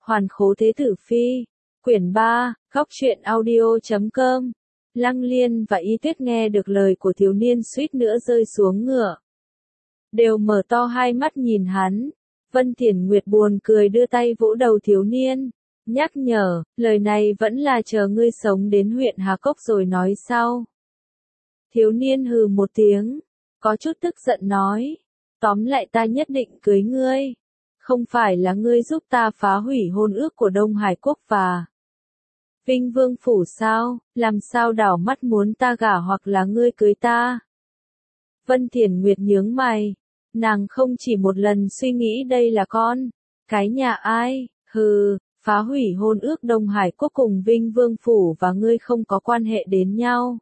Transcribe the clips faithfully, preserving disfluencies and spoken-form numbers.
Hoàn khố thế tử phi. Quyển ba, góc truyện audio chấm com. Lăng Liên và Y Tuyết nghe được lời của thiếu niên suýt nữa rơi xuống ngựa. Đều mở to hai mắt nhìn hắn. Vân Thiển Nguyệt buồn cười đưa tay vỗ đầu thiếu niên. Nhắc nhở, lời này vẫn là chờ ngươi sống đến huyện Hà Cốc rồi nói sau. Thiếu niên hừ một tiếng. Có chút tức giận nói. Tóm lại ta nhất định cưới ngươi. Không phải là ngươi giúp ta phá hủy hôn ước của Đông Hải Quốc và Vinh Vương Phủ sao, làm sao đảo mắt muốn ta gả hoặc là ngươi cưới ta. Vân Thiển Nguyệt nhướng mày, nàng không chỉ một lần suy nghĩ đây là con, cái nhà ai, hừ, phá hủy hôn ước Đông Hải Quốc cùng Vinh Vương Phủ và ngươi không có quan hệ đến nhau.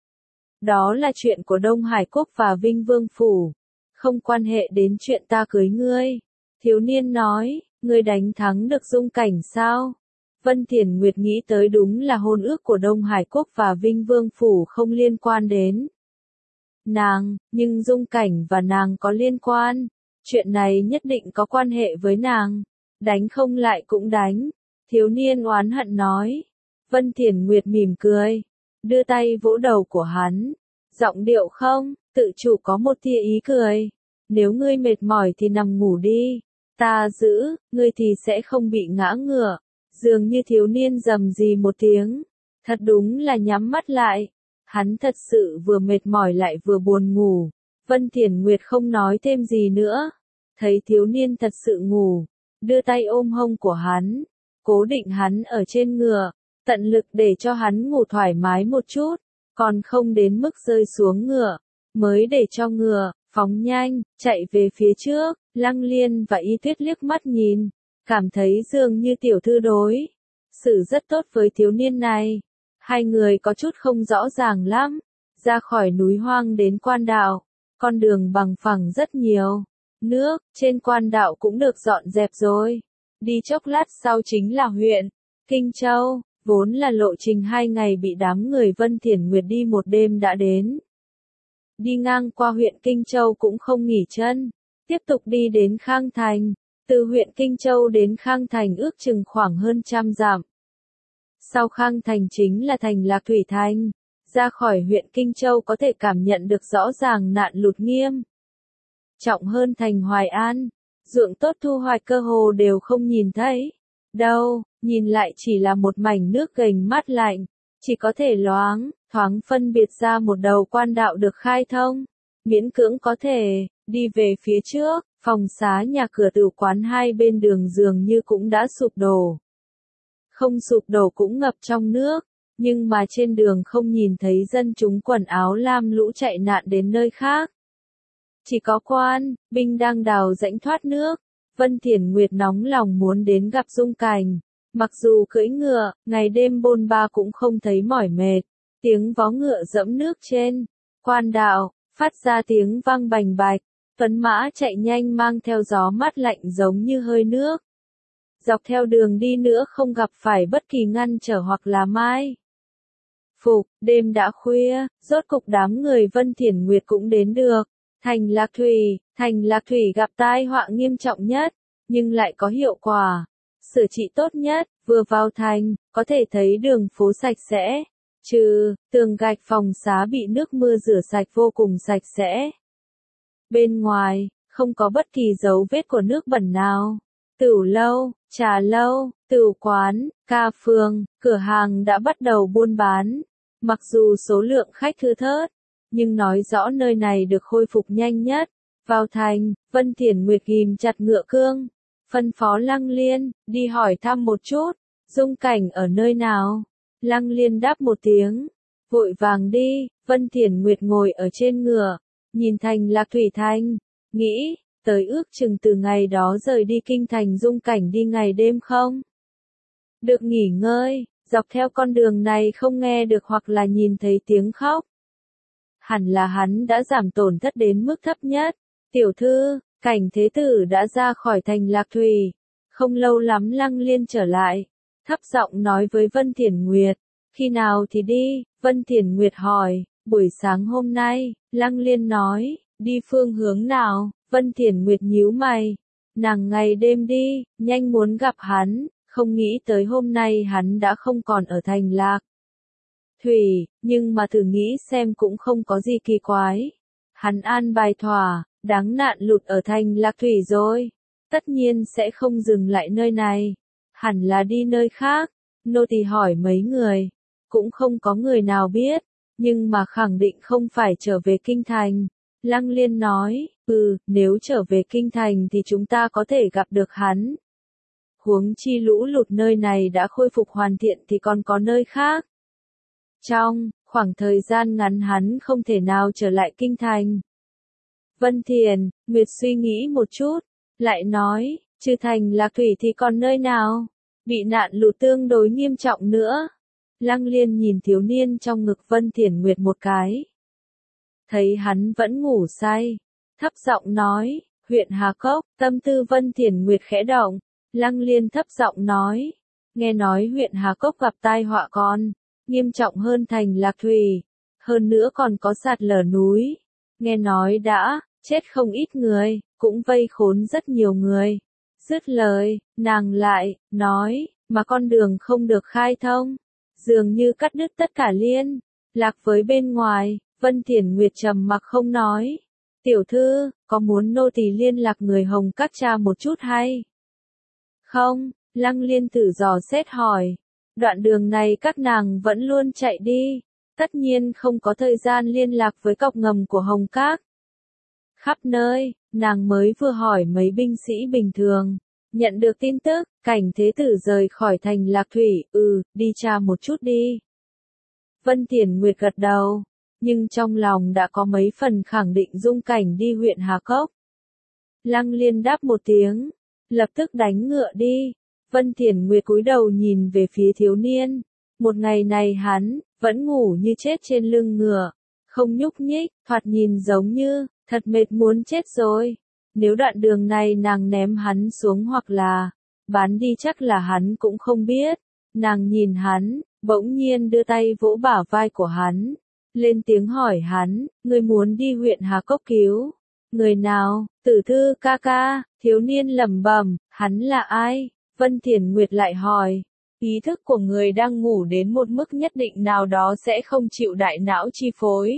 Đó là chuyện của Đông Hải Quốc và Vinh Vương Phủ, không quan hệ đến chuyện ta cưới ngươi. Thiếu niên nói, ngươi đánh thắng được Dung Cảnh sao? Vân Thiển Nguyệt nghĩ tới đúng là hôn ước của Đông Hải Quốc và Vinh Vương Phủ không liên quan đến nàng, nhưng Dung Cảnh và nàng có liên quan. Chuyện này nhất định có quan hệ với nàng. Đánh không lại cũng đánh. Thiếu niên oán hận nói. Vân Thiển Nguyệt mỉm cười. Đưa tay vỗ đầu của hắn. Giọng điệu không, tự chủ có một tia ý cười. Nếu ngươi mệt mỏi thì nằm ngủ đi. Ta giữ, ngươi thì sẽ không bị ngã ngựa. Dường như thiếu niên rầm rì một tiếng. Thật đúng là nhắm mắt lại. Hắn thật sự vừa mệt mỏi lại vừa buồn ngủ. Vân Thiển Nguyệt không nói thêm gì nữa. Thấy thiếu niên thật sự ngủ. Đưa tay ôm hông của hắn. Cố định hắn ở trên ngựa. Tận lực để cho hắn ngủ thoải mái một chút. Còn không đến mức rơi xuống ngựa. Mới để cho ngựa phóng nhanh, chạy về phía trước. Lăng Liên và Y Tuyết liếc mắt nhìn. Cảm thấy dường như tiểu thư đối xử rất tốt với thiếu niên này. Hai người có chút không rõ ràng lắm. Ra khỏi núi hoang đến quan đạo. Con đường bằng phẳng rất nhiều. Nước trên quan đạo cũng được dọn dẹp rồi. Đi chốc lát sau chính là huyện Kinh Châu. Vốn là lộ trình hai ngày bị đám người Vân Thiển Nguyệt đi một đêm đã đến. Đi ngang qua huyện Kinh Châu cũng không nghỉ chân. Tiếp tục đi đến Khang Thành. Từ huyện Kinh Châu đến Khang Thành ước chừng khoảng hơn trăm dặm. Sau Khang Thành chính là thành Lạc Thủy Thành. Ra khỏi huyện Kinh Châu có thể cảm nhận được rõ ràng nạn lụt nghiêm trọng hơn thành Hoài An. Ruộng tốt thu hoạch cơ hồ đều không nhìn thấy. Đâu, nhìn lại chỉ là một mảnh nước gềnh mát lạnh. Chỉ có thể loáng, thoáng phân biệt ra một đầu quan đạo được khai thông. Miễn cưỡng có thể đi về phía trước. Phòng xá nhà cửa tử quán hai bên đường dường như cũng đã sụp đổ. Không sụp đổ cũng ngập trong nước, nhưng mà trên đường không nhìn thấy dân chúng quần áo lam lũ chạy nạn đến nơi khác. Chỉ có quan, binh đang đào rãnh thoát nước. Vân Thiển Nguyệt nóng lòng muốn đến gặp Dung Cảnh. Mặc dù cưỡi ngựa, ngày đêm bôn ba cũng không thấy mỏi mệt. Tiếng vó ngựa dẫm nước trên quan đạo, phát ra tiếng vang bành bạch. Tuấn mã chạy nhanh mang theo gió mát lạnh giống như hơi nước. Dọc theo đường đi nữa không gặp phải bất kỳ ngăn trở hoặc là mai phục. Đêm đã khuya, rốt cục đám người Vân Thiển Nguyệt cũng đến được. Thành Lạc Thủy, thành Lạc Thủy gặp tai họa nghiêm trọng nhất, nhưng lại có hiệu quả sửa trị tốt nhất. Vừa vào thành, có thể thấy đường phố sạch sẽ, trừ tường gạch phòng xá bị nước mưa rửa sạch vô cùng sạch sẽ. Bên ngoài, không có bất kỳ dấu vết của nước bẩn nào. Tửu lâu, trà lâu, tửu quán, ca phường, cửa hàng đã bắt đầu buôn bán. Mặc dù số lượng khách thưa thớt, nhưng nói rõ nơi này được khôi phục nhanh nhất. Vào thành, Vân Thiển Nguyệt ghim chặt ngựa cương. Phân phó Lăng Liên, đi hỏi thăm một chút. Dung Cảnh ở nơi nào? Lăng Liên đáp một tiếng. Vội vàng đi. Vân Thiển Nguyệt ngồi ở trên ngựa. Nhìn thành Lạc Thủy Thành, nghĩ, tới ước chừng từ ngày đó rời đi kinh thành Dung Cảnh đi ngày đêm không? Được nghỉ ngơi, dọc theo con đường này không nghe được hoặc là nhìn thấy tiếng khóc. Hẳn là hắn đã giảm tổn thất đến mức thấp nhất. Tiểu thư, Cảnh thế tử đã ra khỏi thành Lạc Thủy. Không lâu lắm Lăng Liên trở lại. Thấp giọng nói với Vân Thiển Nguyệt. Khi nào thì đi? Vân Thiển Nguyệt hỏi. Buổi sáng hôm nay, Lăng Liên nói, đi phương hướng nào? Vân Thiển Nguyệt nhíu mày. Nàng ngày đêm đi, nhanh muốn gặp hắn, Không nghĩ tới hôm nay hắn đã không còn ở thành Lạc Thủy, nhưng mà thử nghĩ xem cũng không có gì kỳ quái. Hắn an bài thỏa, đáng nạn lụt ở thành Lạc Thủy rồi. Tất nhiên sẽ không dừng lại nơi này. Hẳn là đi nơi khác. Nô tỳ hỏi mấy người. Cũng không có người nào biết. Nhưng mà khẳng định không phải trở về kinh thành. Lăng Liên nói, ừ, nếu trở về kinh thành thì chúng ta có thể gặp được hắn. Huống chi lũ lụt nơi này đã khôi phục hoàn thiện thì còn có nơi khác. Trong khoảng thời gian ngắn hắn không thể nào trở lại kinh thành. Vân Thiền, Nguyệt suy nghĩ một chút, lại nói, trừ thành Lạc Thủy thì còn nơi nào? Bị nạn lụt tương đối nghiêm trọng nữa. Lăng Liên nhìn thiếu niên trong ngực Vân Thiền Nguyệt một cái. Thấy hắn vẫn ngủ say, thấp giọng nói, huyện Hà Cốc. Tâm tư Vân Thiền Nguyệt khẽ động. Lăng Liên thấp giọng nói, nghe nói huyện Hà Cốc gặp tai họa con, nghiêm trọng hơn thành Lạc Thủy, hơn nữa còn có sạt lở núi, nghe nói đã chết không ít người, cũng vây khốn rất nhiều người. Dứt lời, nàng lại nói, mà con đường không được khai thông, dường như cắt đứt tất cả liên lạc với bên ngoài. Vân Thiền Nguyệt trầm mặc không nói. Tiểu thư, có muốn nô tỳ liên lạc người Hồng Các cha một chút hay không? Lăng Liên thử dò xét hỏi. Đoạn đường này các nàng vẫn luôn chạy đi, tất nhiên không có thời gian liên lạc với cọc ngầm của Hồng Các. Khắp nơi, nàng mới vừa hỏi mấy binh sĩ bình thường, nhận được tin tức, Cảnh Thế Tử rời khỏi thành Lạc Thủy, ừ, đi tra một chút đi. Vân Thiền Nguyệt gật đầu, nhưng trong lòng đã có mấy phần khẳng định Dung Cảnh đi huyện Hà Cốc. Lăng Liên đáp một tiếng, lập tức đánh ngựa đi. Vân Thiền Nguyệt cúi đầu nhìn về phía thiếu niên. Một ngày này hắn vẫn ngủ như chết trên lưng ngựa, không nhúc nhích, thoạt nhìn giống như thật mệt muốn chết rồi. Nếu đoạn đường này nàng ném hắn xuống hoặc là bán đi chắc là hắn cũng không biết. Nàng nhìn hắn, bỗng nhiên đưa tay vỗ bả vai của hắn, lên tiếng hỏi hắn, ngươi muốn đi huyện Hà Cốc cứu người nào? Tử Thư ca ca. Thiếu niên lẩm bẩm, hắn là ai? Vân Thiền Nguyệt lại hỏi. Ý thức của người đang ngủ đến một mức nhất định nào đó sẽ không chịu đại não chi phối.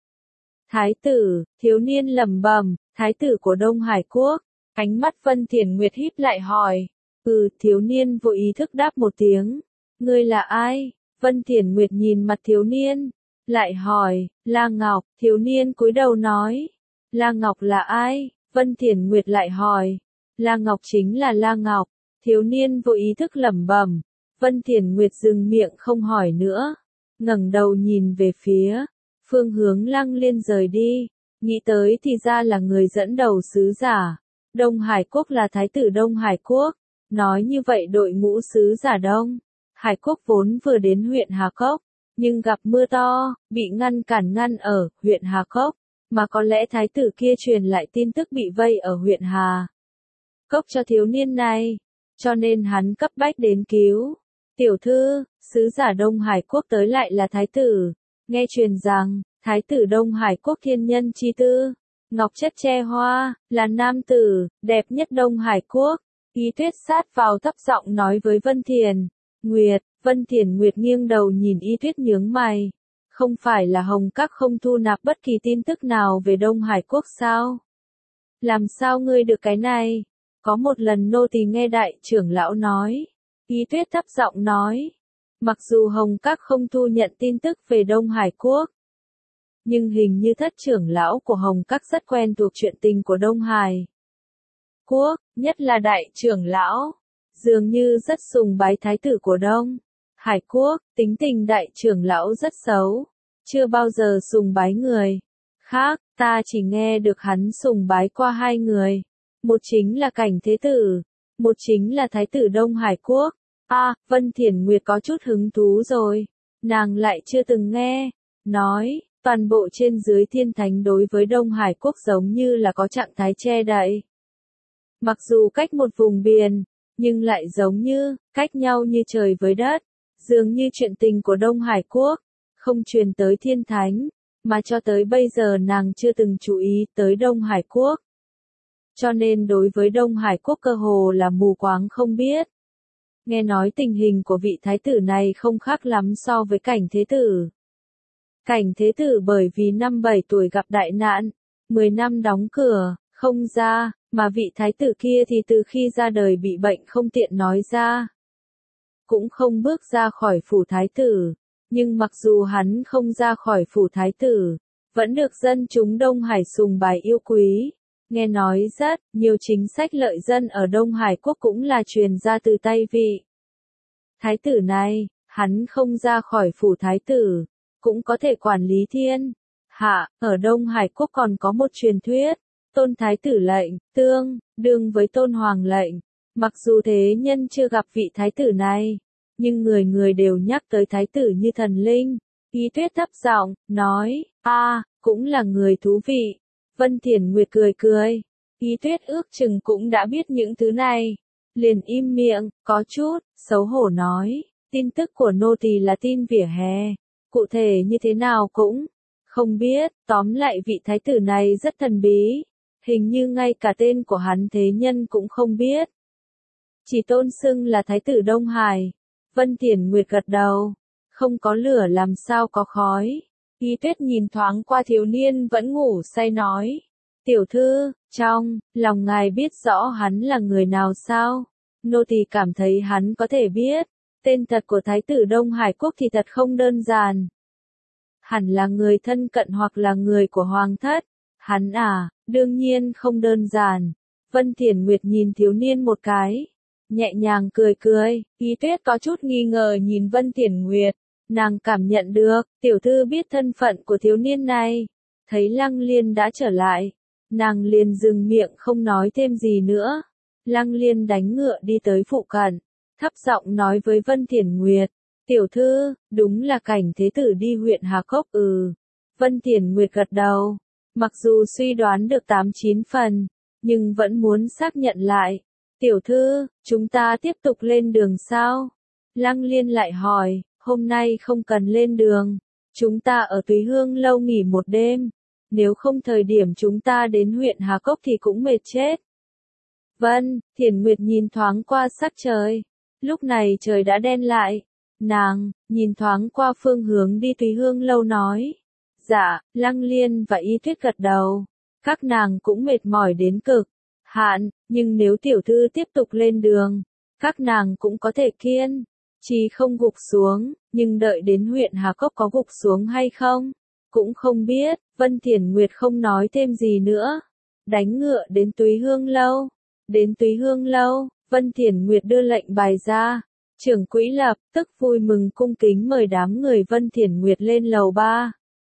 Thái tử. Thiếu niên lẩm bẩm, thái tử của Đông Hải Quốc. Ánh mắt Vân Thiền Nguyệt híp lại hỏi. Ừ, thiếu niên vô ý thức đáp một tiếng. Ngươi là ai? Vân Thiền Nguyệt nhìn mặt thiếu niên, lại hỏi, La Ngọc. Thiếu niên cúi đầu nói. La Ngọc là ai? Vân Thiền Nguyệt lại hỏi. La Ngọc chính là La Ngọc. Thiếu niên vô ý thức lẩm bẩm. Vân Thiền Nguyệt dừng miệng không hỏi nữa, ngẩng đầu nhìn về phía phương hướng Lăng Liên rời đi, nghĩ tới thì ra là người dẫn đầu sứ giả. Đông Hải Quốc là thái tử Đông Hải Quốc. Nói như vậy đội ngũ sứ giả Đông Hải Quốc vốn vừa đến huyện Hà Cốc, nhưng gặp mưa to, bị ngăn cản ngăn ở huyện Hà Cốc, mà có lẽ thái tử kia truyền lại tin tức bị vây ở huyện Hà Cốc cho thiếu niên này, cho nên hắn cấp bách đến cứu. Tiểu thư, sứ giả Đông Hải Quốc tới lại là thái tử. Nghe truyền rằng, thái tử Đông Hải Quốc thiên nhân chi tư, ngọc chất che hoa, là nam tử đẹp nhất Đông Hải Quốc. Ý Tuyết sát vào thấp giọng nói với Vân Thiền Nguyệt. Vân Thiền Nguyệt nghiêng đầu nhìn Y Tuyết nhướng mày. Không phải là Hồng Các không thu nạp bất kỳ tin tức nào về Đông Hải Quốc sao? Làm sao ngươi được cái này? Có một lần nô tỳ nghe đại trưởng lão nói. Y Tuyết thấp giọng nói. Mặc dù Hồng Các không thu nhận tin tức về Đông Hải Quốc, nhưng hình như thất trưởng lão của Hồng Các rất quen thuộc chuyện tình của Đông Hải Quốc, nhất là đại trưởng lão, dường như rất sùng bái thái tử của Đông Hải Quốc. Tính tình đại trưởng lão rất xấu, chưa bao giờ sùng bái người khác. Ta chỉ nghe được hắn sùng bái qua hai người, một chính là Cảnh Thế Tử, một chính là thái tử Đông Hải Quốc. A, à, Vân Thiền Nguyệt có chút hứng thú rồi, nàng lại chưa từng nghe nói, toàn bộ trên dưới thiên thánh đối với Đông Hải Quốc giống như là có trạng thái che đậy. Mặc dù cách một vùng biển, nhưng lại giống như cách nhau như trời với đất. Dường như chuyện tình của Đông Hải Quốc không truyền tới thiên thánh, mà cho tới bây giờ nàng chưa từng chú ý tới Đông Hải Quốc. Cho nên đối với Đông Hải Quốc cơ hồ là mù quáng không biết. nghe nói tình hình của vị thái tử này không khác lắm so với Cảnh Thế Tử. Cảnh Thế Tử bởi vì năm bảy tuổi gặp đại nạn, mười năm đóng cửa, không ra, mà vị thái tử kia thì từ khi ra đời bị bệnh không tiện nói ra. Cũng không bước ra khỏi phủ thái tử, nhưng mặc dù hắn không ra khỏi phủ thái tử, vẫn được dân chúng Đông Hải sùng bái yêu quý. Nghe nói rất nhiều chính sách lợi dân ở Đông Hải quốc cũng là truyền ra từ tay vị thái tử này, hắn không ra khỏi phủ thái tử, cũng có thể quản lý thiên hạ. Ở Đông Hải quốc còn có một truyền thuyết, Tôn thái tử lệnh, tương đương với Tôn hoàng lệnh. Mặc dù thế nhân chưa gặp vị thái tử này, nhưng người người đều nhắc tới thái tử như thần linh. Ý Tuyết thấp giọng nói, a, cũng là người thú vị. Vân Thiển Nguyệt cười cười. Ý Tuyết ước chừng cũng đã biết những thứ này, liền im miệng, có chút xấu hổ nói, tin tức của nô tỳ là tin vỉa hè, cụ thể như thế nào cũng không biết. Tóm lại vị thái tử này rất thần bí, hình như ngay cả tên của hắn thế nhân cũng không biết, chỉ tôn xưng là thái tử Đông Hải. Vân Thiển Nguyệt gật đầu, không có lửa làm sao có khói. Ý Tuyết nhìn thoáng qua thiếu niên vẫn ngủ say nói, tiểu thư, trong lòng ngài biết rõ hắn là người nào sao? Nô tỳ cảm thấy hắn có thể biết, tên thật của thái tử Đông Hải quốc thì thật không đơn giản. Hẳn là người thân cận hoặc là người của hoàng thất. Hắn à, đương nhiên không đơn giản. Vân Thiển Nguyệt nhìn thiếu niên một cái, nhẹ nhàng cười cười. Ý Tuyết có chút nghi ngờ nhìn Vân Thiển Nguyệt, nàng cảm nhận được, tiểu thư biết thân phận của thiếu niên này. Thấy Lăng Liên đã trở lại, nàng liền dừng miệng không nói thêm gì nữa. Lăng Liên đánh ngựa đi tới phụ cận, thấp giọng nói với Vân Thiển Nguyệt, tiểu thư, đúng là Cảnh Thế Tử đi huyện Hà Cốc. Ừ. Vân Thiển Nguyệt gật đầu, mặc dù suy đoán được tám chín phần, nhưng vẫn muốn xác nhận lại. Tiểu thư, chúng ta tiếp tục lên đường sao? Lăng Liên lại hỏi, hôm nay không cần lên đường, chúng ta ở Túy Hương lâu nghỉ một đêm, nếu không thời điểm chúng ta đến huyện Hà Cốc thì cũng mệt chết. Vân Thiển Nguyệt nhìn thoáng qua sắc trời, lúc này trời đã đen lại, nàng nhìn thoáng qua phương hướng đi Túy Hương lâu nói, dạ. Lăng Liên và Y Tuyết gật đầu, các nàng cũng mệt mỏi đến cực hạn, nhưng nếu tiểu thư tiếp tục lên đường, các nàng cũng có thể kiên trì không gục xuống, nhưng đợi đến huyện Hà Cốc có gục xuống hay không, cũng không biết. Vân Thiển Nguyệt không nói thêm gì nữa, đánh ngựa đến Túy Hương lâu. Đến Túy Hương lâu, Vân Thiển Nguyệt đưa lệnh bài ra, trưởng quỹ lập tức vui mừng cung kính mời đám người Vân Thiển Nguyệt lên lầu ba.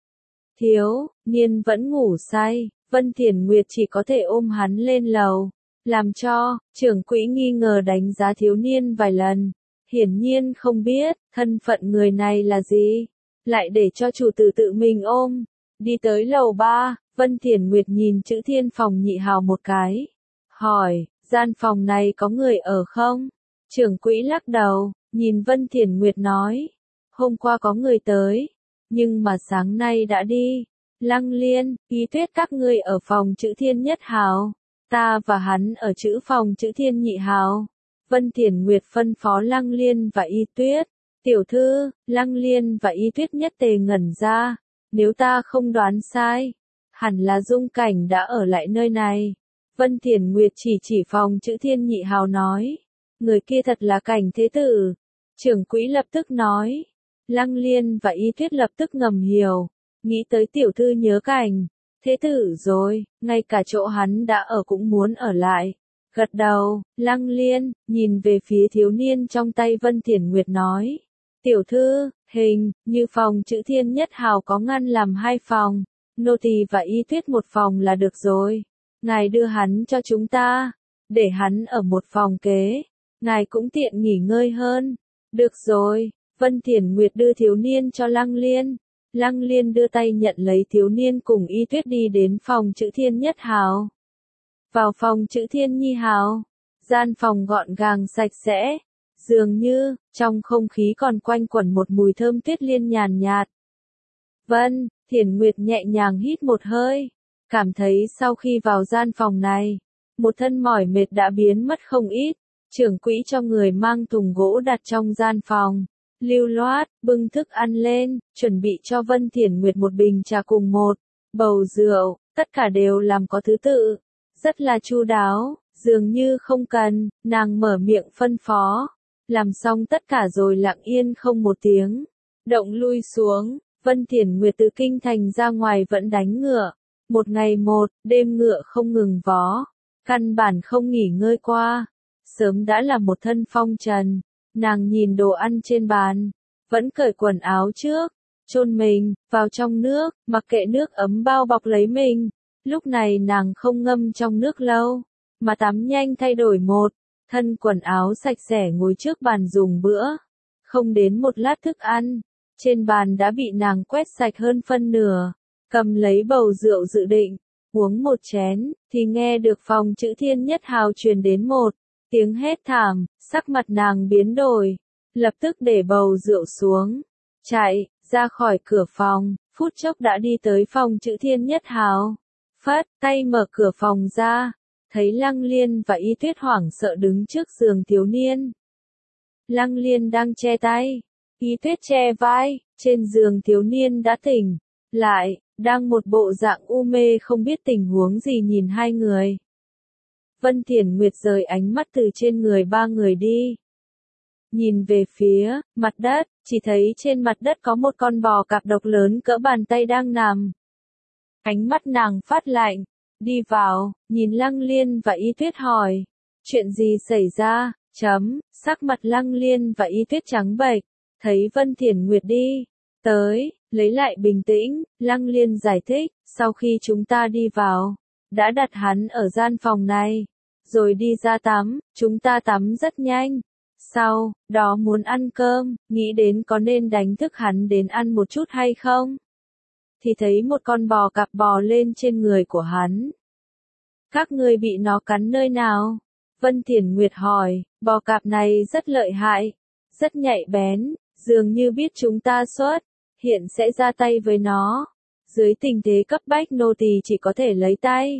Thiếu niên vẫn ngủ say, Vân Thiển Nguyệt chỉ có thể ôm hắn lên lầu, làm cho trưởng quỹ nghi ngờ đánh giá thiếu niên vài lần, hiển nhiên không biết thân phận người này là gì, lại để cho chủ tử tự mình ôm. Đi tới lầu ba, Vân Thiển Nguyệt nhìn chữ Thiên phòng nhị hào một cái, hỏi, gian phòng này có người ở không? Trưởng quỹ lắc đầu, nhìn Vân Thiển Nguyệt nói, hôm qua có người tới, nhưng mà sáng nay đã đi. Lăng Liên, Y Tuyết các ngươi ở phòng chữ Thiên nhất hào, ta và hắn ở chữ phòng chữ Thiên nhị hào. Vân Thiển Nguyệt phân phó Lăng Liên và Y Tuyết. Tiểu thư, Lăng Liên và Y Tuyết nhất tề ngẩn ra, nếu ta không đoán sai, hẳn là Dung Cảnh đã ở lại nơi này. Vân Thiển Nguyệt chỉ chỉ phòng chữ Thiên nhị hào nói, người kia thật là Cảnh Thế Tử. Trưởng quỹ lập tức nói, Lăng Liên và Y Tuyết lập tức ngầm hiểu, nghĩ tới tiểu thư nhớ Cảnh Thế Tử rồi, ngay cả chỗ hắn đã ở cũng muốn ở lại. Gật đầu, Lăng Liên nhìn về phía thiếu niên trong tay Vân Thiển Nguyệt nói, tiểu thư, hình như phòng chữ Thiên nhất hào có ngăn làm hai phòng, nô tỳ và Y Tuyết một phòng là được rồi. Ngài đưa hắn cho chúng ta, để hắn ở một phòng kế, ngài cũng tiện nghỉ ngơi hơn. Được rồi. Vân Thiển Nguyệt đưa thiếu niên cho Lăng Liên. Lăng Liên đưa tay nhận lấy thiếu niên cùng Y Tuyết đi đến phòng chữ Thiên nhất hào. Vào phòng chữ Thiên nhi hào, gian phòng gọn gàng sạch sẽ, dường như trong không khí còn quanh quẩn một mùi thơm tuyết liên nhàn nhạt. Vân Thiển Nguyệt nhẹ nhàng hít một hơi, cảm thấy sau khi vào gian phòng này, một thân mỏi mệt đã biến mất không ít. Trưởng quỹ cho người mang thùng gỗ đặt trong gian phòng. Lưu loát, bưng thức ăn lên, chuẩn bị cho Vân Thiển Nguyệt một bình trà cùng một bầu rượu, tất cả đều làm có thứ tự, rất là chu đáo, dường như không cần, nàng mở miệng phân phó. Làm xong tất cả rồi lặng yên không một tiếng, động lui xuống. Vân Thiển Nguyệt từ kinh thành ra ngoài vẫn đánh ngựa, một ngày một đêm ngựa không ngừng vó, căn bản không nghỉ ngơi qua, sớm đã là một thân phong trần. Nàng nhìn đồ ăn trên bàn, vẫn cởi quần áo trước, chôn mình vào trong nước, mặc kệ nước ấm bao bọc lấy mình. Lúc này nàng không ngâm trong nước lâu, mà tắm nhanh thay đổi một thân quần áo sạch sẽ ngồi trước bàn dùng bữa. Không đến một lát thức ăn, trên bàn đã bị nàng quét sạch hơn phân nửa. Cầm lấy bầu rượu dự định uống một chén, thì nghe được phòng chữ Thiên Nhất Hào truyền đến một tiếng hét thảm, sắc mặt nàng biến đổi, lập tức để bầu rượu xuống, chạy ra khỏi cửa phòng, phút chốc đã đi tới phòng chữ Thiên Nhất Hào. Phất tay mở cửa phòng ra, thấy Lăng Liên và Y Tuyết hoảng sợ đứng trước giường thiếu niên. Lăng Liên đang che tay, Y Tuyết che vai, trên giường thiếu niên đã tỉnh lại, đang một bộ dạng u mê không biết tình huống gì nhìn hai người. Vân Thiển Nguyệt rời ánh mắt từ trên người ba người đi. Nhìn về phía mặt đất, chỉ thấy trên mặt đất có một con bò cạp độc lớn cỡ bàn tay đang nằm. Ánh mắt nàng phát lạnh, đi vào, nhìn Lăng Liên và Y Tuyết hỏi, chuyện gì xảy ra, chấm, sắc mặt Lăng Liên và Y Tuyết trắng bệch, thấy Vân Thiển Nguyệt đi tới, lấy lại bình tĩnh, Lăng Liên giải thích, sau khi chúng ta đi vào, đã đặt hắn ở gian phòng này, rồi đi ra tắm, chúng ta tắm rất nhanh. Sau đó muốn ăn cơm, nghĩ đến có nên đánh thức hắn đến ăn một chút hay không? Thì thấy một con bò cạp bò lên trên người của hắn. Các ngươi bị nó cắn nơi nào? Vân Thiển Nguyệt hỏi, bò cạp này rất lợi hại, rất nhạy bén, dường như biết chúng ta xuất hiện sẽ ra tay với nó. Dưới tình thế cấp bách nô tỳ chỉ có thể lấy tay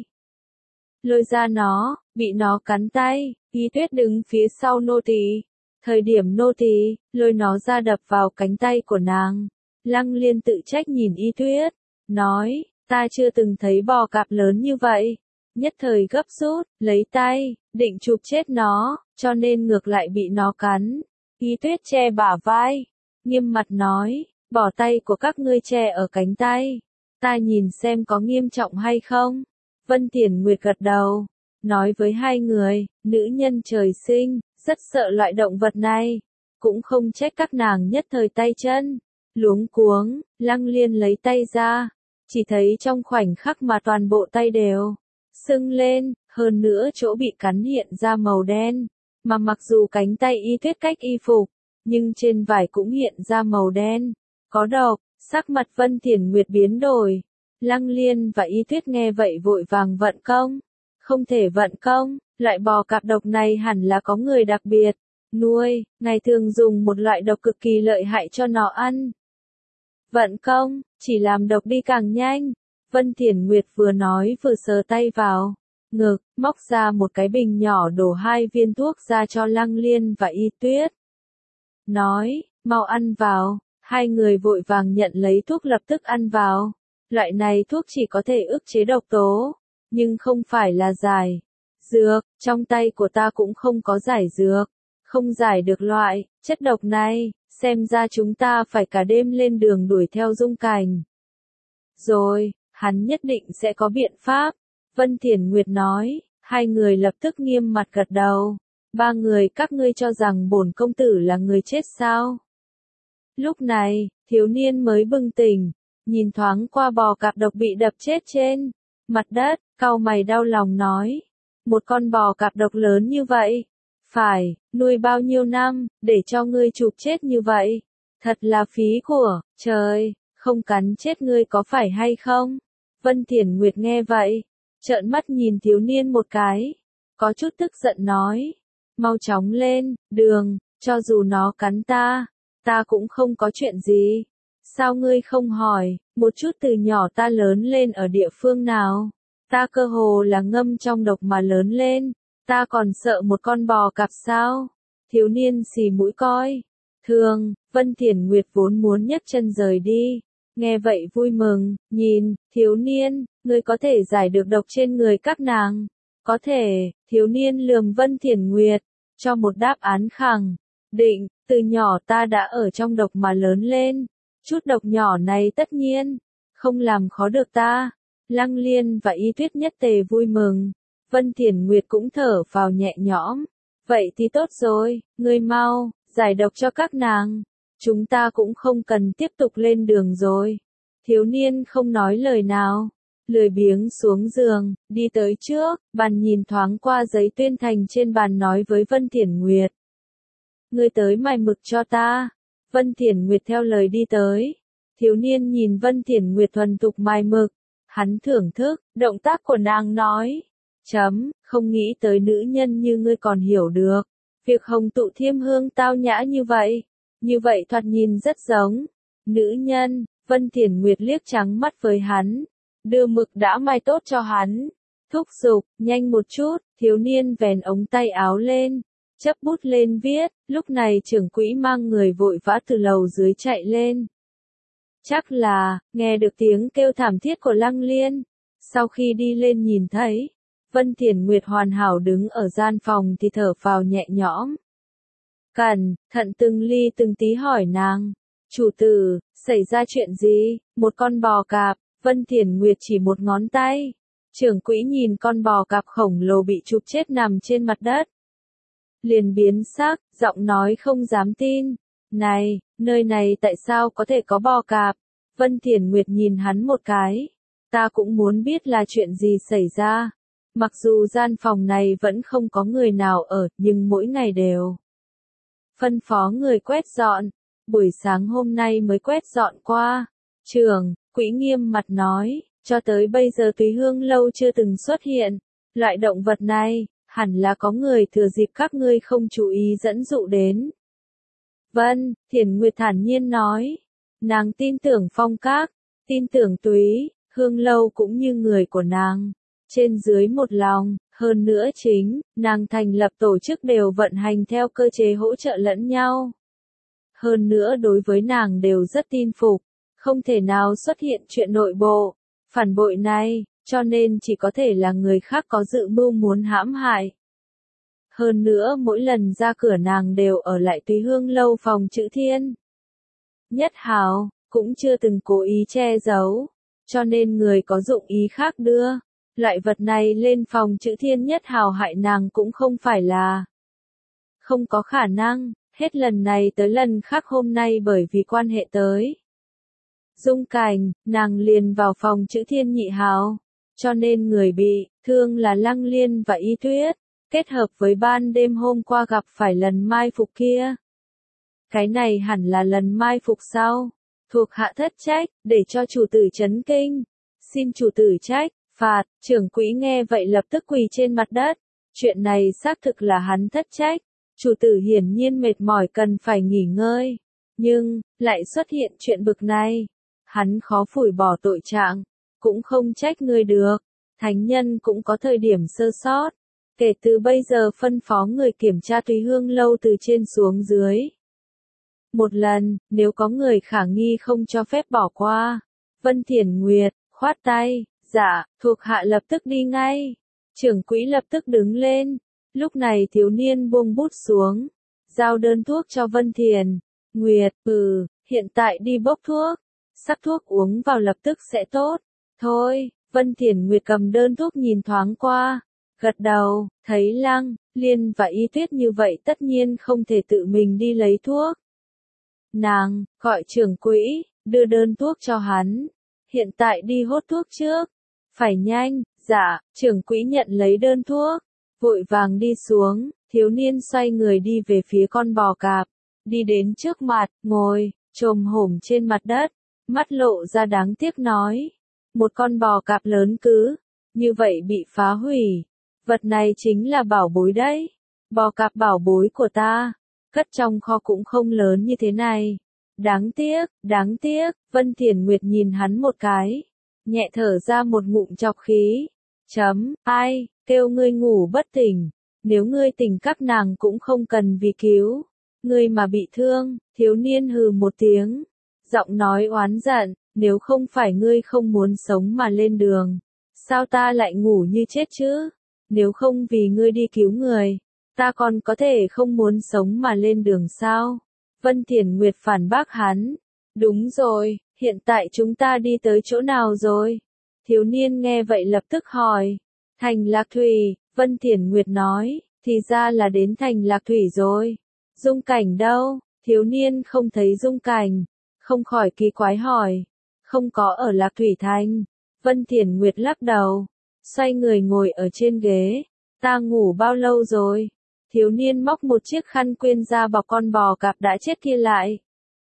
lôi ra nó, bị nó cắn tay. Y Tuyết đứng phía sau nô tỳ, thời điểm nô tỳ lôi nó ra đập vào cánh tay của nàng. Lăng Liên tự trách nhìn Y Tuyết, nói, ta chưa từng thấy bò cạp lớn như vậy. Nhất thời gấp rút, lấy tay, định chụp chết nó, cho nên ngược lại bị nó cắn. Y Tuyết che bả vai, nghiêm mặt nói, bỏ tay của các ngươi che ở cánh tay, ta nhìn xem có nghiêm trọng hay không. Vân Thiển Nguyệt gật đầu, nói với hai người, nữ nhân trời sinh, rất sợ loại động vật này, cũng không trách các nàng nhất thời tay chân luống cuống. Lăng Liên lấy tay ra, chỉ thấy trong khoảnh khắc mà toàn bộ tay đều sưng lên, hơn nữa chỗ bị cắn hiện ra màu đen, mà mặc dù cánh tay Y Tuyết cách y phục, nhưng trên vải cũng hiện ra màu đen, có độc. Sắc mặt Vân Thiển Nguyệt biến đổi. Lăng Liên và Y Tuyết nghe vậy vội vàng vận công. Không thể vận công, loại bò cạp độc này hẳn là có người đặc biệt nuôi, ngày thường dùng một loại độc cực kỳ lợi hại cho nó ăn. Vận công, chỉ làm độc đi càng nhanh. Vân Thiển Nguyệt vừa nói vừa sờ tay vào ngực, móc ra một cái bình nhỏ đổ hai viên thuốc ra cho Lăng Liên và Y Tuyết. Nói, mau ăn vào. Hai người vội vàng nhận lấy thuốc lập tức ăn vào. Loại này thuốc chỉ có thể ức chế độc tố, nhưng không phải là giải dược, trong tay của ta cũng không có giải dược, không giải được loại chất độc này, xem ra chúng ta phải cả đêm lên đường đuổi theo Dung Cảnh. Rồi, hắn nhất định sẽ có biện pháp. Vân Thiển Nguyệt nói, hai người lập tức nghiêm mặt gật đầu. Ba người các ngươi cho rằng bổn công tử là người chết sao? Lúc này, thiếu niên mới bừng tỉnh, nhìn thoáng qua bò cạp độc bị đập chết trên mặt đất, cau mày đau lòng nói, một con bò cạp độc lớn như vậy, phải nuôi bao nhiêu năm để cho ngươi chụp chết như vậy? Thật là phí của trời, không cắn chết ngươi có phải hay không? Vân Thiển Nguyệt nghe vậy, trợn mắt nhìn thiếu niên một cái, có chút tức giận nói, mau chóng lên đường, cho dù nó cắn ta, ta cũng không có chuyện gì. Sao ngươi không hỏi, một chút từ nhỏ ta lớn lên ở địa phương nào? Ta cơ hồ là ngâm trong độc mà lớn lên, Ta còn sợ một con bò cạp sao? Thiếu niên xì mũi coi. Thường, Vân Thiển Nguyệt vốn muốn nhấc chân rời đi. Nghe vậy vui mừng, nhìn, thiếu niên, ngươi có thể giải được độc trên người các nàng. Có thể, thiếu niên lườm Vân Thiển Nguyệt, cho một đáp án khẳng định, từ nhỏ ta đã ở trong độc mà lớn lên. Chút độc nhỏ này tất nhiên, không làm khó được ta. Lăng Liên và Y Tuyết nhất tề vui mừng. Vân Thiển Nguyệt cũng thở phào nhẹ nhõm. Vậy thì tốt rồi, ngươi mau, giải độc cho các nàng. Chúng ta cũng không cần tiếp tục lên đường rồi. Thiếu niên không nói lời nào. Lười biếng xuống giường, đi tới trước, bàn nhìn thoáng qua giấy tuyên thành trên bàn nói với Vân Thiển Nguyệt. Ngươi tới mài mực cho ta. Vân Thiển Nguyệt theo lời đi tới. Thiếu niên nhìn Vân Thiển Nguyệt thuần thục mài mực. Hắn thưởng thức, động tác của nàng nói. Chấm, không nghĩ tới nữ nhân như ngươi còn hiểu được. Việc hồng tụ thiêm hương tao nhã như vậy. Như vậy thoạt nhìn rất giống. Nữ nhân, Vân Thiển Nguyệt liếc trắng mắt với hắn. Đưa mực đã mai tốt cho hắn. Thúc giục, nhanh một chút, thiếu niên vèn ống tay áo lên. Chấp bút lên viết, lúc này trưởng quỹ mang người vội vã từ lầu dưới chạy lên. Chắc là, nghe được tiếng kêu thảm thiết của Lăng Liên. Sau khi đi lên nhìn thấy, Vân Thiển Nguyệt hoàn hảo đứng ở gian phòng thì thở phào nhẹ nhõm. Cẩn thận từng ly từng tí hỏi nàng. Chủ tử, xảy ra chuyện gì? Một con bò cạp. Vân Thiển Nguyệt chỉ một ngón tay. Trưởng quỹ nhìn con bò cạp khổng lồ bị chụp chết nằm trên mặt đất. Liền biến sắc, giọng nói không dám tin. Này, nơi này tại sao có thể có bò cạp? Vân Thiển Nguyệt nhìn hắn một cái. Ta cũng muốn biết là chuyện gì xảy ra. Mặc dù gian phòng này vẫn không có người nào ở, nhưng mỗi ngày đều phân phó người quét dọn. Buổi sáng hôm nay mới quét dọn qua. Trưởng quỹ nghiêm mặt nói, cho tới bây giờ Túy Hương lâu chưa từng xuất hiện. Loại động vật này, hẳn là có người thừa dịp các ngươi không chú ý dẫn dụ đến. Vân Thiển Nguyệt thản nhiên nói. Nàng tin tưởng Phong Các, tin tưởng Túy Hương lâu cũng như người của nàng. Trên dưới một lòng, hơn nữa chính, nàng thành lập tổ chức đều vận hành theo cơ chế hỗ trợ lẫn nhau. Hơn nữa đối với nàng đều rất tin phục, không thể nào xuất hiện chuyện nội bộ, phản bội này, cho nên chỉ có thể là người khác có dự mưu muốn hãm hại. Hơn nữa mỗi lần ra cửa nàng đều ở lại Túy Hương lâu phòng Chữ Thiên. Nhất Hào, cũng chưa từng cố ý che giấu, cho nên người có dụng ý khác đưa. Loại vật này lên phòng Chữ Thiên Nhất Hào hại nàng cũng không phải là không có khả năng, hết lần này tới lần khác hôm nay bởi vì quan hệ tới Dung Cảnh, nàng liền vào phòng Chữ Thiên Nhị Hào, cho nên người bị thương là Lăng Liên và Y Tuyết, kết hợp với ban đêm hôm qua gặp phải lần mai phục kia. Cái này hẳn là lần mai phục sau, thuộc hạ thất trách, để cho chủ tử chấn kinh, xin chủ tử trách. Phạt, trưởng quỹ nghe vậy lập tức quỳ trên mặt đất. Chuyện này xác thực là hắn thất trách. Chủ tử hiển nhiên mệt mỏi cần phải nghỉ ngơi. Nhưng, lại xuất hiện chuyện bực này. Hắn khó phủi bỏ tội trạng. Cũng không trách ngươi được. Thánh nhân cũng có thời điểm sơ sót. Kể từ bây giờ phân phó người kiểm tra Túy Hương lâu từ trên xuống dưới. Một lần, nếu có người khả nghi không cho phép bỏ qua. Vân Thiển Nguyệt, khoát tay. Dạ, thuộc hạ lập tức đi ngay. Trưởng quỹ lập tức đứng lên. Lúc này thiếu niên buông bút xuống. Giao đơn thuốc cho Vân Thiển. Nguyệt, ừ, hiện tại đi bốc thuốc. Sắc thuốc uống vào lập tức sẽ tốt. Thôi, Vân Thiển Nguyệt cầm đơn thuốc nhìn thoáng qua. Gật đầu, thấy Lăng Liên và Y Tuyết như vậy tất nhiên không thể tự mình đi lấy thuốc. Nàng, gọi trưởng quỹ, đưa đơn thuốc cho hắn. Hiện tại đi hốt thuốc trước. Phải nhanh, dạ, trưởng quỹ nhận lấy đơn thuốc, vội vàng đi xuống, thiếu niên xoay người đi về phía con bò cạp, đi đến trước mặt, ngồi, chồm hổm trên mặt đất, mắt lộ ra đáng tiếc nói, một con bò cạp lớn cứ, như vậy bị phá hủy, vật này chính là bảo bối đấy, bò cạp bảo bối của ta, cất trong kho cũng không lớn như thế này, đáng tiếc, đáng tiếc, Vân Thiển Nguyệt nhìn hắn một cái. Nhẹ thở ra một ngụm chọc khí. Chấm, ai, kêu ngươi ngủ bất tỉnh. Nếu ngươi tỉnh các nàng cũng không cần vì cứu ngươi mà bị thương. Thiếu niên hừ một tiếng, giọng nói oán giận, nếu không phải ngươi không muốn sống mà lên đường, sao ta lại ngủ như chết chứ? Nếu không vì ngươi đi cứu người, ta còn có thể không muốn sống mà lên đường sao? Vân Thiển Nguyệt phản bác hắn. Đúng rồi, hiện tại chúng ta đi tới chỗ nào rồi? Thiếu niên nghe vậy lập tức hỏi. Thành Lạc Thủy, Vân Thiển Nguyệt nói, thì ra là đến thành Lạc Thủy rồi. Dung Cảnh đâu? Thiếu niên không thấy Dung Cảnh, không khỏi kỳ quái hỏi. Không có ở Lạc Thủy Thành. Vân Thiển Nguyệt lắc đầu, xoay người ngồi ở trên ghế. Ta ngủ bao lâu rồi? Thiếu niên móc một chiếc khăn quên ra bọc con bò cạp đã chết kia lại.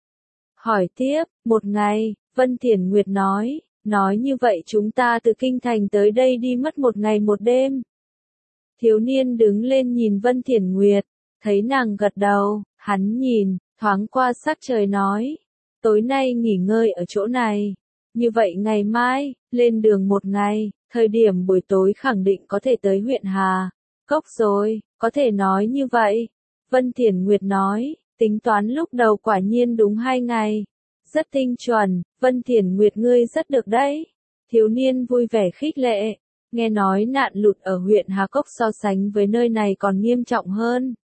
Hỏi tiếp, một ngày, Vân Thiển Nguyệt nói, nói như vậy chúng ta từ kinh thành tới đây đi mất một ngày một đêm. Thiếu niên đứng lên nhìn Vân Thiển Nguyệt, thấy nàng gật đầu, hắn nhìn, thoáng qua sắc trời nói, tối nay nghỉ ngơi ở chỗ này. Như vậy ngày mai, lên đường một ngày, thời điểm buổi tối khẳng định có thể tới huyện Hà Cốc rồi, có thể nói như vậy. Vân Thiển Nguyệt nói, tính toán lúc đầu quả nhiên đúng hai ngày. Rất tinh chuẩn, Vân Thiển Nguyệt ngươi rất được đấy. Thiếu niên vui vẻ khích lệ, nghe nói nạn lụt ở huyện Hà Cốc so sánh với nơi này còn nghiêm trọng hơn.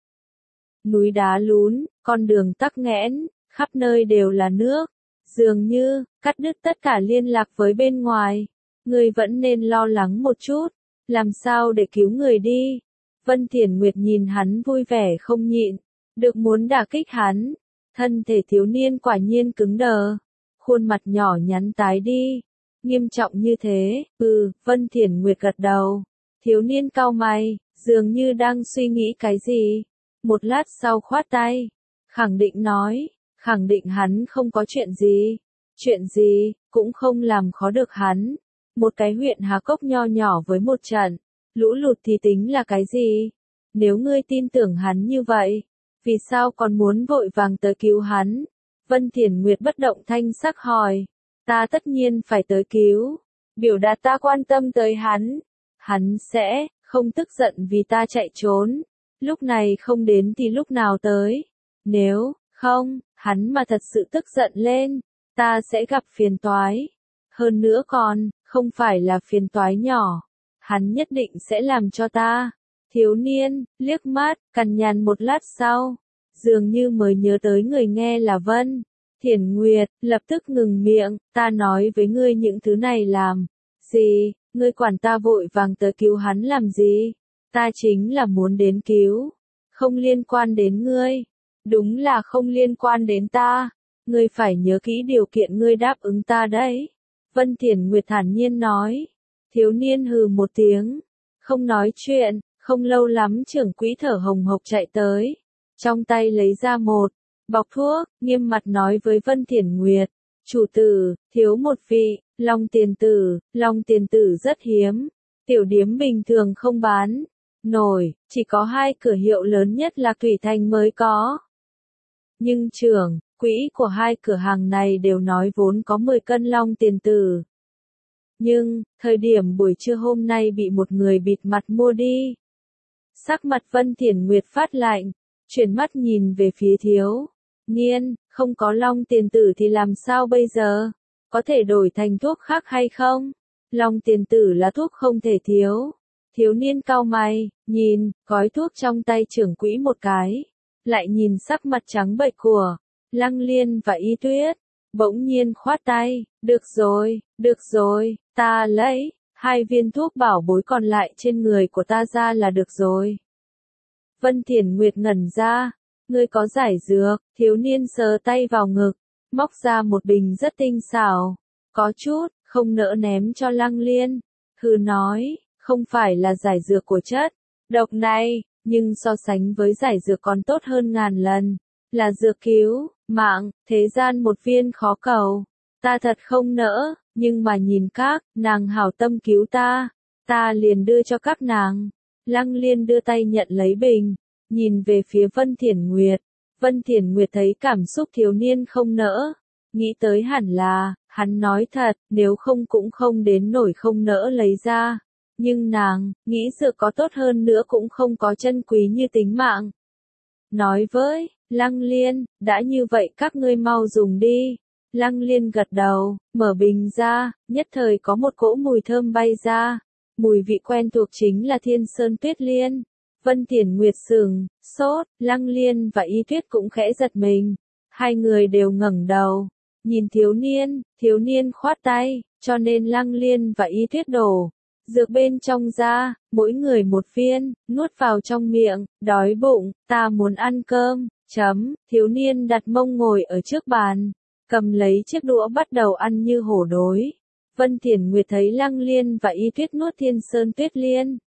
Núi đá lún, con đường tắc nghẽn, khắp nơi đều là nước. Dường như, cắt đứt tất cả liên lạc với bên ngoài. Ngươi vẫn nên lo lắng một chút, làm sao để cứu người đi. Vân Thiển Nguyệt nhìn hắn vui vẻ không nhịn, được muốn đả kích hắn. Thân thể thiếu niên quả nhiên cứng đờ, khuôn mặt nhỏ nhắn tái đi. Nghiêm trọng như thế, ừ, Vân Thiển Nguyệt gật đầu. Thiếu niên cau mày, dường như đang suy nghĩ cái gì. Một lát sau khoát tay, khẳng định nói, khẳng định hắn không có chuyện gì. Chuyện gì, cũng không làm khó được hắn. Một cái huyện Hà Cốc nho nhỏ với một trận lũ lụt thì tính là cái gì? Nếu ngươi tin tưởng hắn như vậy, vì sao còn muốn vội vàng tới cứu hắn? Vân Thiển Nguyệt bất động thanh sắc hỏi. Ta tất nhiên phải tới cứu, biểu đạt ta quan tâm tới hắn. Hắn sẽ không tức giận vì ta chạy trốn. Lúc này không đến thì lúc nào tới? Nếu không, hắn mà thật sự tức giận lên, ta sẽ gặp phiền toái. Hơn nữa còn, không phải là phiền toái nhỏ. Hắn nhất định sẽ làm cho ta. Thiếu niên, liếc mắt, cằn nhằn một lát sau, dường như mới nhớ tới người nghe là Vân Thiển Nguyệt, lập tức ngừng miệng, ta nói với ngươi những thứ này làm gì, ngươi quản ta vội vàng tới cứu hắn làm gì, ta chính là muốn đến cứu, không liên quan đến ngươi, đúng là không liên quan đến ta, ngươi phải nhớ kỹ điều kiện ngươi đáp ứng ta đấy. Vân Thiển Nguyệt thản nhiên nói. Thiếu niên hừ một tiếng, không nói chuyện. Không lâu lắm trưởng quỹ thở hồng hộc chạy tới, trong tay lấy ra một bọc thuốc, nghiêm mặt nói với Vân Thiển Nguyệt, chủ tử, thiếu một vị, long tiền tử, long tiền tử rất hiếm, tiểu điếm bình thường không bán nổi, chỉ có hai cửa hiệu lớn nhất là Thủy Thành mới có. Nhưng trưởng quỹ của hai cửa hàng này đều nói vốn có mười cân long tiền tử. Nhưng, thời điểm buổi trưa hôm nay bị một người bịt mặt mua đi. Sắc mặt Vân Thiển Nguyệt phát lạnh, chuyển mắt nhìn về phía thiếu niên, không có long tiền tử thì làm sao bây giờ? Có thể đổi thành thuốc khác hay không? Long tiền tử là thuốc không thể thiếu. Thiếu niên cau mày, nhìn, gói thuốc trong tay trưởng quỹ một cái, lại nhìn sắc mặt trắng bệch của Lăng Liên và Y Tuyết, bỗng nhiên khoát tay, được rồi, được rồi, ta lấy hai viên thuốc bảo bối còn lại trên người của ta ra là được rồi. Vân Thiển Nguyệt ngẩn ra, ngươi có giải dược, thiếu niên sờ tay vào ngực, móc ra một bình rất tinh xảo, có chút, không nỡ ném cho Lăng Liên, hừ nói, không phải là giải dược của chất độc này, nhưng so sánh với giải dược còn tốt hơn ngàn lần, là dược cứu mạng, thế gian một viên khó cầu, ta thật không nỡ. Nhưng mà nhìn các nàng hảo tâm cứu ta, ta liền đưa cho các nàng. Lăng Liên đưa tay nhận lấy bình, nhìn về phía Vân Thiển Nguyệt. Vân Thiển Nguyệt thấy cảm xúc thiếu niên không nỡ, nghĩ tới hẳn là, hắn nói thật, nếu không cũng không đến nổi không nỡ lấy ra. Nhưng nàng, nghĩ dược có tốt hơn nữa cũng không có chân quý như tính mạng. Nói với, Lăng Liên, đã như vậy các ngươi mau dùng đi. Lăng Liên gật đầu, mở bình ra, nhất thời có một cỗ mùi thơm bay ra. Mùi vị quen thuộc chính là Thiên Sơn Tuyết Liên. Vân Thiển Nguyệt sừng, sốt, Lăng Liên và Y Tuyết cũng khẽ giật mình. Hai người đều ngẩng đầu, nhìn thiếu niên, thiếu niên khoát tay, cho nên Lăng Liên và Y Tuyết đổ dược bên trong ra, mỗi người một viên, nuốt vào trong miệng, đói bụng, ta muốn ăn cơm, chấm, thiếu niên đặt mông ngồi ở trước bàn, cầm lấy chiếc đũa bắt đầu ăn như hổ đói. Vân Thiển Nguyệt thấy Lăng Liên và Y Tuyết nuốt Thiên Sơn Tuyết Liên.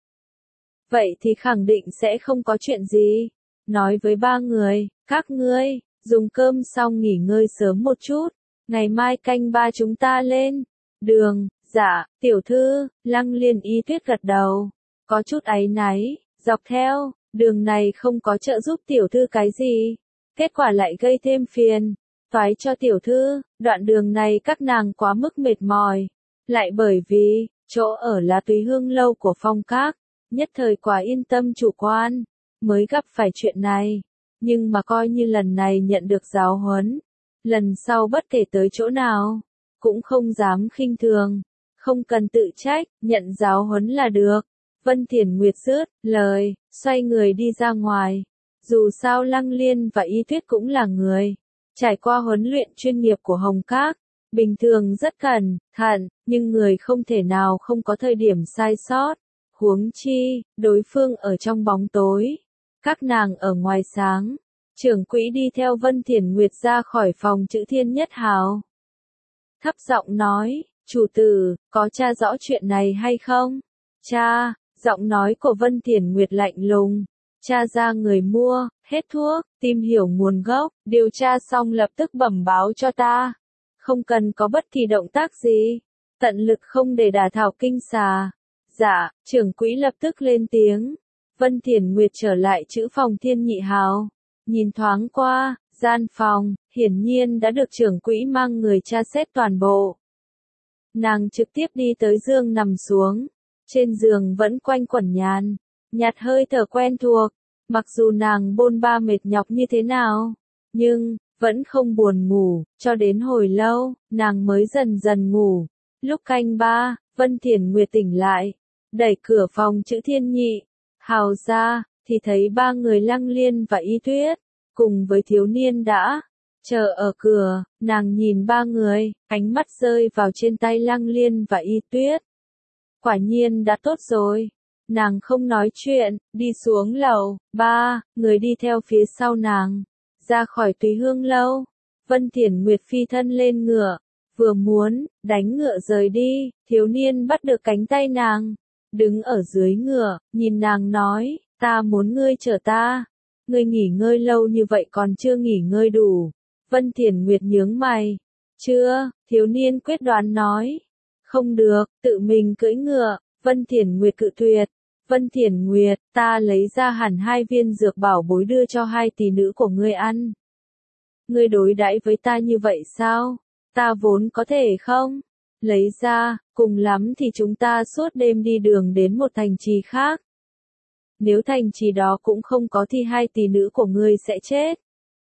Vậy thì khẳng định sẽ không có chuyện gì. Nói với ba người, các ngươi, dùng cơm xong nghỉ ngơi sớm một chút, ngày mai canh ba chúng ta lên. Đường, dạ, tiểu thư, Lăng Liên Y Tuyết gật đầu, có chút áy náy, dọc theo, đường này không có trợ giúp tiểu thư cái gì, kết quả lại gây thêm phiền, toái cho tiểu thư, đoạn đường này các nàng quá mức mệt mỏi, lại bởi vì, chỗ ở là Tùy Hương lâu của Phong Các, nhất thời quá yên tâm chủ quan, mới gặp phải chuyện này, nhưng mà coi như lần này nhận được giáo huấn, lần sau bất kể tới chỗ nào, cũng không dám khinh thường. Không cần tự trách, nhận giáo huấn là được. Vân Thiển Nguyệt rớt lời, xoay người đi ra ngoài. Dù sao Lăng Liên và Y Tuyết cũng là người trải qua huấn luyện chuyên nghiệp của Hồng Các, bình thường rất cẩn thận, nhưng người không thể nào không có thời điểm sai sót. Huống chi, đối phương ở trong bóng tối, các nàng ở ngoài sáng. Trưởng quỹ đi theo Vân Thiển Nguyệt ra khỏi phòng chữ Thiên Nhất Hào. Thấp giọng nói, chủ tử, có tra rõ chuyện này hay không? Cha, giọng nói của Vân Thiển Nguyệt lạnh lùng. Cha ra người mua, hết thuốc, tìm hiểu nguồn gốc, điều tra xong lập tức bẩm báo cho ta. Không cần có bất kỳ động tác gì. Tận lực không để đả thảo kinh xà. Dạ, trưởng quỹ lập tức lên tiếng. Vân Thiển Nguyệt trở lại chữ phòng Thiên Nhị Hào. Nhìn thoáng qua, gian phòng, hiển nhiên đã được trưởng quỹ mang người tra xét toàn bộ. Nàng trực tiếp đi tới giường nằm xuống. Trên giường vẫn quanh quẩn nhàn, nhạt hơi thở quen thuộc. Mặc dù nàng bôn ba mệt nhọc như thế nào, nhưng, vẫn không buồn ngủ, cho đến hồi lâu, nàng mới dần dần ngủ. Lúc canh ba, Vân Thiển Nguyệt tỉnh lại, đẩy cửa phòng chữ Thiên Nhị Hào ra, thì thấy ba người Lăng Liên và Y Tuyết, cùng với thiếu niên đã chờ ở cửa. Nàng nhìn ba người, ánh mắt rơi vào trên tay Lăng Liên và Y Tuyết. Quả nhiên đã tốt rồi. Nàng không nói chuyện, đi xuống lầu. Ba người đi theo phía sau nàng, ra khỏi Tùy Hương lâu. Vân Thiển Nguyệt phi thân lên ngựa, vừa muốn đánh ngựa rời đi, thiếu niên bắt được cánh tay nàng, đứng ở dưới ngựa, nhìn nàng nói, ta muốn ngươi chở ta. Ngươi nghỉ ngơi lâu như vậy còn chưa nghỉ ngơi đủ. Vân Thiển Nguyệt nhướng mày. Chưa, thiếu niên quyết đoán nói. Không được, tự mình cưỡi ngựa. Vân Thiển Nguyệt cự tuyệt. Vân Thiển Nguyệt, ta lấy ra hẳn hai viên dược bảo bối đưa cho hai tỷ nữ của ngươi ăn. Ngươi đối đãi với ta như vậy sao? Ta vốn có thể không? Lấy ra, cùng lắm thì chúng ta suốt đêm đi đường đến một thành trì khác. Nếu thành trì đó cũng không có thì hai tỷ nữ của ngươi sẽ chết.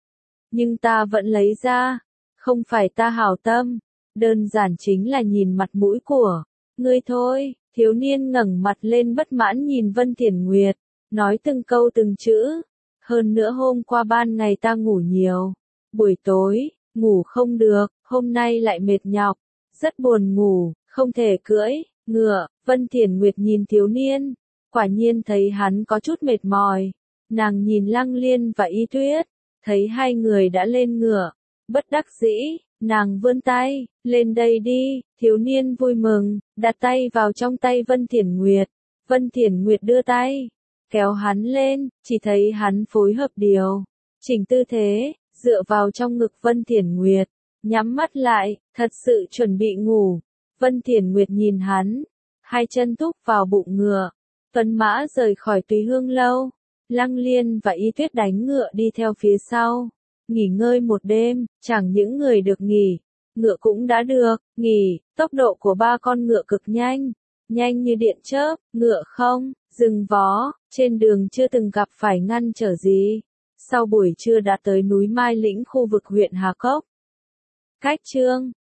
Nhưng ta vẫn lấy ra. Không phải ta hảo tâm. Đơn giản chính là nhìn mặt mũi của ngươi thôi. Thiếu niên ngẩng mặt lên bất mãn nhìn Vân Thiển Nguyệt. Nói từng câu từng chữ. Hơn nữa hôm qua ban ngày ta ngủ nhiều. Buổi tối, ngủ không được. Hôm nay lại mệt nhọc. Rất buồn ngủ, không thể cưỡi ngựa. Vân Thiển Nguyệt nhìn thiếu niên. Quả nhiên thấy hắn có chút mệt mỏi. Nàng nhìn Lăng Liên và Y Tuyết, thấy hai người đã lên ngựa. Bất đắc dĩ, nàng vươn tay, lên đây đi. Thiếu niên vui mừng, đặt tay vào trong tay Vân Thiển Nguyệt. Vân Thiển Nguyệt đưa tay, kéo hắn lên, chỉ thấy hắn phối hợp điều chỉnh tư thế, dựa vào trong ngực Vân Thiển Nguyệt, nhắm mắt lại, thật sự chuẩn bị ngủ. Vân Thiển Nguyệt nhìn hắn, hai chân thúc vào bụng ngựa. Tuấn mã rời khỏi Tùy Hương lâu. Lăng Liên và Y Tuyết đánh ngựa đi theo phía sau. Nghỉ ngơi một đêm, chẳng những người được nghỉ, ngựa cũng đã được nghỉ. Tốc độ của ba con ngựa cực nhanh. nhanh như điện chớp, ngựa không, dừng vó, trên đường chưa từng gặp phải ngăn trở gì. Sau buổi trưa đã tới núi Mai Lĩnh khu vực huyện Hà Cốc. Cách Chương